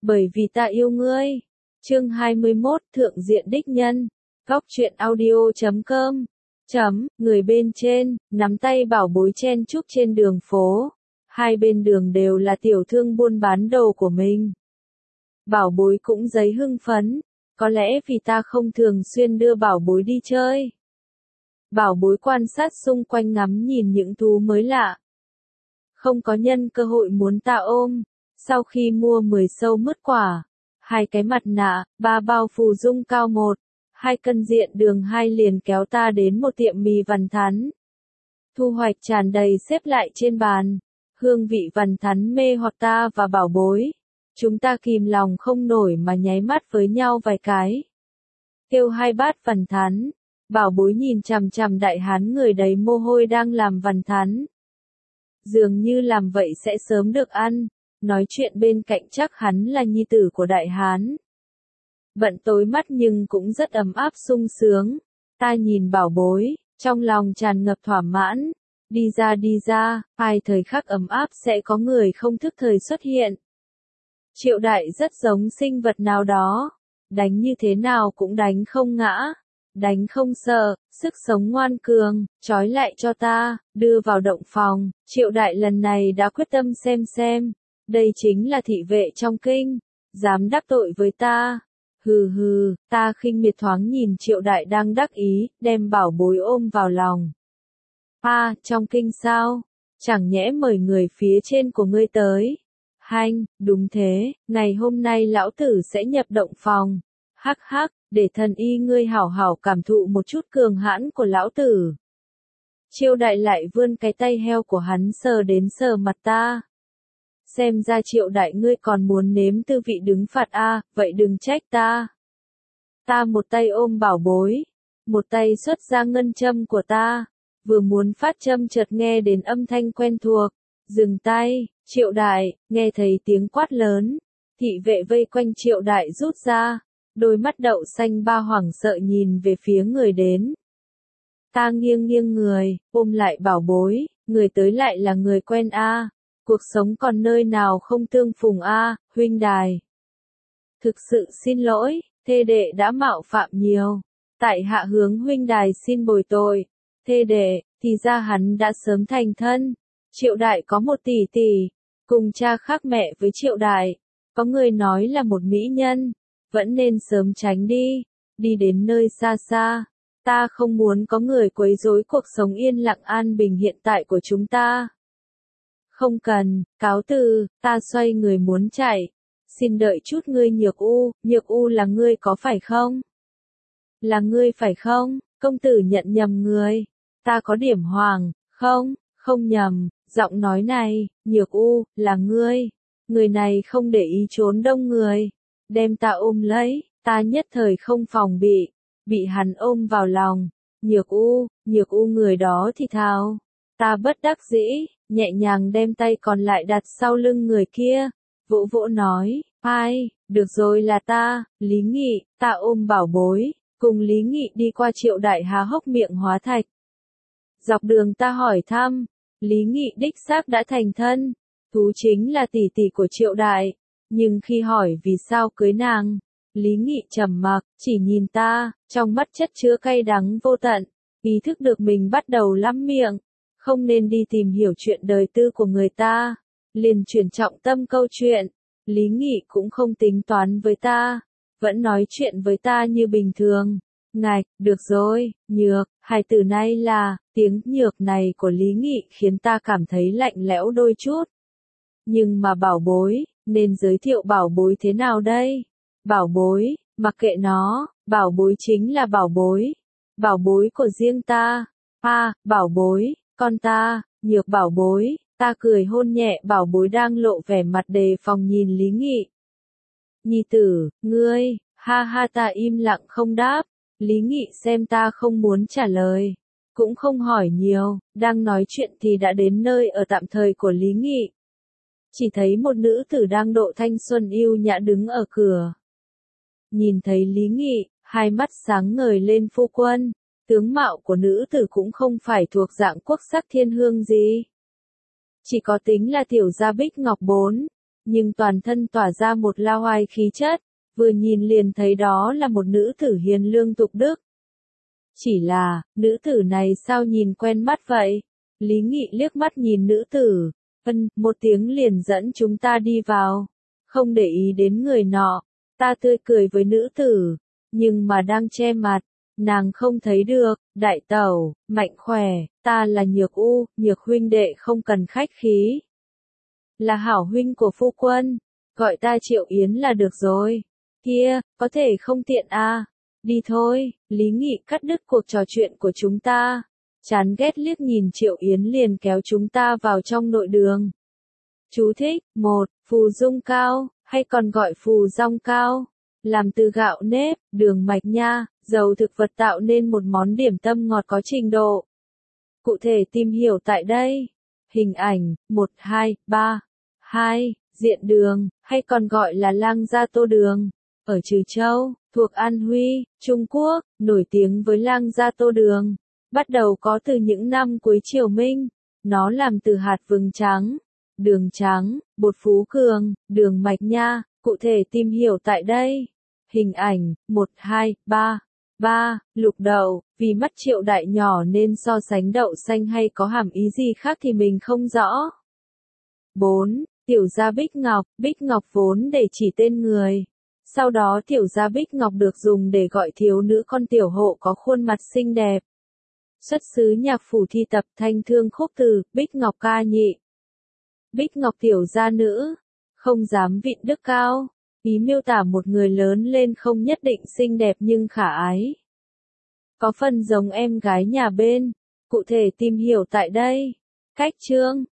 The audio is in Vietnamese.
Bởi vì ta yêu ngươi. Chương 21 Thượng diện đích nhân. Góc truyện audio.com. Người bên trên, nắm tay bảo bối chen chúc trên đường phố. Hai bên đường đều là tiểu thương buôn bán đồ của mình. Bảo bối cũng giấy hưng phấn. Có lẽ vì ta không thường xuyên đưa bảo bối đi chơi. Bảo bối quan sát xung quanh ngắm nhìn những thú mới lạ. Không có nhân cơ hội muốn ta ôm. Sau khi mua 10 sâu mứt quả, 2 cái mặt nạ, 3 bao phù dung cao 1, 2 cân diện đường 2 liền kéo ta đến một tiệm mì vằn thắn. Thu hoạch tràn đầy xếp lại trên bàn. Hương vị vằn thắn mê hoặc ta và bảo bối. Chúng ta kìm lòng không nổi mà nháy mắt với nhau vài cái. Kêu 2 bát vằn thắn. Bảo bối nhìn chằm chằm đại hán người đầy mồ hôi đang làm vằn thắn. Dường như làm vậy sẽ sớm được ăn. Nói chuyện bên cạnh chắc hắn là nhi tử của đại hán. Bận tối mắt nhưng cũng rất ấm áp sung sướng. Ta nhìn bảo bối, trong lòng tràn ngập thỏa mãn. Đi ra, ai thời khắc ấm áp sẽ có người không thức thời xuất hiện. Triệu đại rất giống sinh vật nào đó. Đánh như thế nào cũng đánh không ngã. Đánh không sợ, sức sống ngoan cường, trói lại cho ta, đưa vào động phòng. Triệu đại lần này đã quyết tâm xem. Đây chính là thị vệ trong kinh, dám đắc tội với ta. Hừ, ta khinh miệt thoáng nhìn Triệu đại đang đắc ý, đem bảo bối ôm vào lòng. Trong kinh sao? Chẳng nhẽ mời người phía trên của ngươi tới. Hanh, đúng thế, ngày hôm nay lão tử sẽ nhập động phòng. Hắc, để thần y ngươi hảo hảo cảm thụ một chút cường hãn của lão tử. Triệu đại lại vươn cái tay heo của hắn sờ đến sờ mặt ta. Xem ra Triệu đại ngươi còn muốn nếm tư vị đứng phạt vậy đừng trách ta. Ta một tay ôm bảo bối, một tay xuất ra ngân châm của ta, vừa muốn phát châm chợt nghe đến âm thanh quen thuộc, dừng tay. Triệu đại, nghe thấy tiếng quát lớn, thị vệ vây quanh Triệu đại rút ra, đôi mắt đậu xanh ba hoảng sợ nhìn về phía người đến. Ta nghiêng người, ôm lại bảo bối, người tới lại là người quen cuộc sống còn nơi nào không tương phùng huynh đài. Thực sự xin lỗi, thê đệ đã mạo phạm nhiều. Tại hạ hướng huynh đài xin bồi tội. Thê đệ, thì ra hắn đã sớm thành thân. Triệu đại có một tỷ tỷ, cùng cha khác mẹ với Triệu đại. Có người nói là một mỹ nhân, vẫn nên sớm tránh đi đến nơi xa. Ta không muốn có người quấy rối cuộc sống yên lặng an bình hiện tại của chúng ta. Không cần, cáo từ, ta xoay người muốn chạy. Xin đợi chút ngươi Nhược U là ngươi có phải không? Là ngươi phải không? Công tử nhận nhầm người. Ta có điểm hoàng, không nhầm, giọng nói này, Nhược U, là ngươi. Người này không để ý trốn đông người. Đem ta ôm lấy, ta nhất thời không phòng bị hắn ôm vào lòng. Nhược U người đó thì thào. Ta bất đắc dĩ, nhẹ nhàng đem tay còn lại đặt sau lưng người kia, vỗ nói, được rồi là ta, Lý Nghị. Ta ôm bảo bối, cùng Lý Nghị đi qua Triệu đại há hốc miệng hóa thạch. Dọc đường ta hỏi thăm, Lý Nghị đích xác đã thành thân, thú chính là tỷ tỷ của Triệu đại, nhưng khi hỏi vì sao cưới nàng, Lý Nghị trầm mặc, chỉ nhìn ta, trong mắt chất chứa cay đắng vô tận, ý thức được mình bắt đầu lắm miệng. Không nên đi tìm hiểu chuyện đời tư của người ta, liền chuyển trọng tâm câu chuyện. Lý Nghị cũng không tính toán với ta, vẫn nói chuyện với ta như bình thường. Được rồi, Nhược, hai từ này là, tiếng Nhược này của Lý Nghị khiến ta cảm thấy lạnh lẽo đôi chút. Nhưng mà bảo bối, nên giới thiệu bảo bối thế nào đây? Bảo bối, mặc kệ nó, bảo bối chính là bảo bối. Bảo bối của riêng ta. Bảo bối. Con ta, Nhược bảo bối, ta cười hôn nhẹ bảo bối đang lộ vẻ mặt đề phòng nhìn Lý Nghị. Nhi tử, ngươi, ha ta im lặng không đáp, Lý Nghị xem ta không muốn trả lời, cũng không hỏi nhiều, đang nói chuyện thì đã đến nơi ở tạm thời của Lý Nghị. Chỉ thấy một nữ tử đang độ thanh xuân yêu nhã đứng ở cửa. Nhìn thấy Lý Nghị, hai mắt sáng ngời lên phu quân. Tướng mạo của nữ tử cũng không phải thuộc dạng quốc sắc thiên hương gì. Chỉ có tính là tiểu gia bích ngọc 4. nhưng toàn thân tỏa ra một lao oai khí chất, vừa nhìn liền thấy đó là một nữ tử hiền lương tục đức. Chỉ là, nữ tử này sao nhìn quen mắt vậy? Lý Nghị liếc mắt nhìn nữ tử, một tiếng liền dẫn chúng ta đi vào. Không để ý đến người nọ, ta tươi cười với nữ tử, nhưng mà đang che mặt, nàng không thấy được. Đại tẩu, mạnh khỏe, ta là Nhược huynh đệ không cần khách khí. Là hảo huynh của phu quân, gọi ta Triệu Yến là được rồi. Kia, có thể không tiện à? Đi thôi. Lý Nghị cắt đứt cuộc trò chuyện của chúng ta. Chán ghét liếc nhìn Triệu Yến liền kéo chúng ta vào trong nội đường. Chú thích: 1. Phù dung cao, hay còn gọi phù rong cao, làm từ gạo nếp, đường mạch nha, dầu thực vật tạo nên một món điểm tâm ngọt có trình độ. Cụ thể tìm hiểu tại đây. Hình ảnh: 1, 2, 3. 2. Diện đường, hay còn gọi là lang gia tô đường. Ở Trừ Châu, thuộc An Huy, Trung Quốc, nổi tiếng với lang gia tô đường. Bắt đầu có từ những năm cuối Triều Minh. Nó làm từ hạt vừng trắng, đường trắng, bột Phú Cường, đường mạch nha. Cụ thể tìm hiểu tại đây. Hình ảnh: 1, 2, 3. 3. Lục đậu, vì mắt Triệu đại nhỏ nên so sánh đậu xanh hay có hàm ý gì khác thì mình không rõ. 4. Tiểu gia Bích Ngọc vốn để chỉ tên người. Sau đó tiểu gia Bích Ngọc được dùng để gọi thiếu nữ con tiểu hộ có khuôn mặt xinh đẹp. Xuất xứ nhạc phủ thi tập thanh thương khúc từ, Bích Ngọc ca nhị. Bích Ngọc tiểu gia nữ, không dám vịn đức cao. Ý miêu tả một người lớn lên không nhất định xinh đẹp nhưng khả ái. Có phần giống em gái nhà bên. Cụ thể tìm hiểu tại đây. Cách chương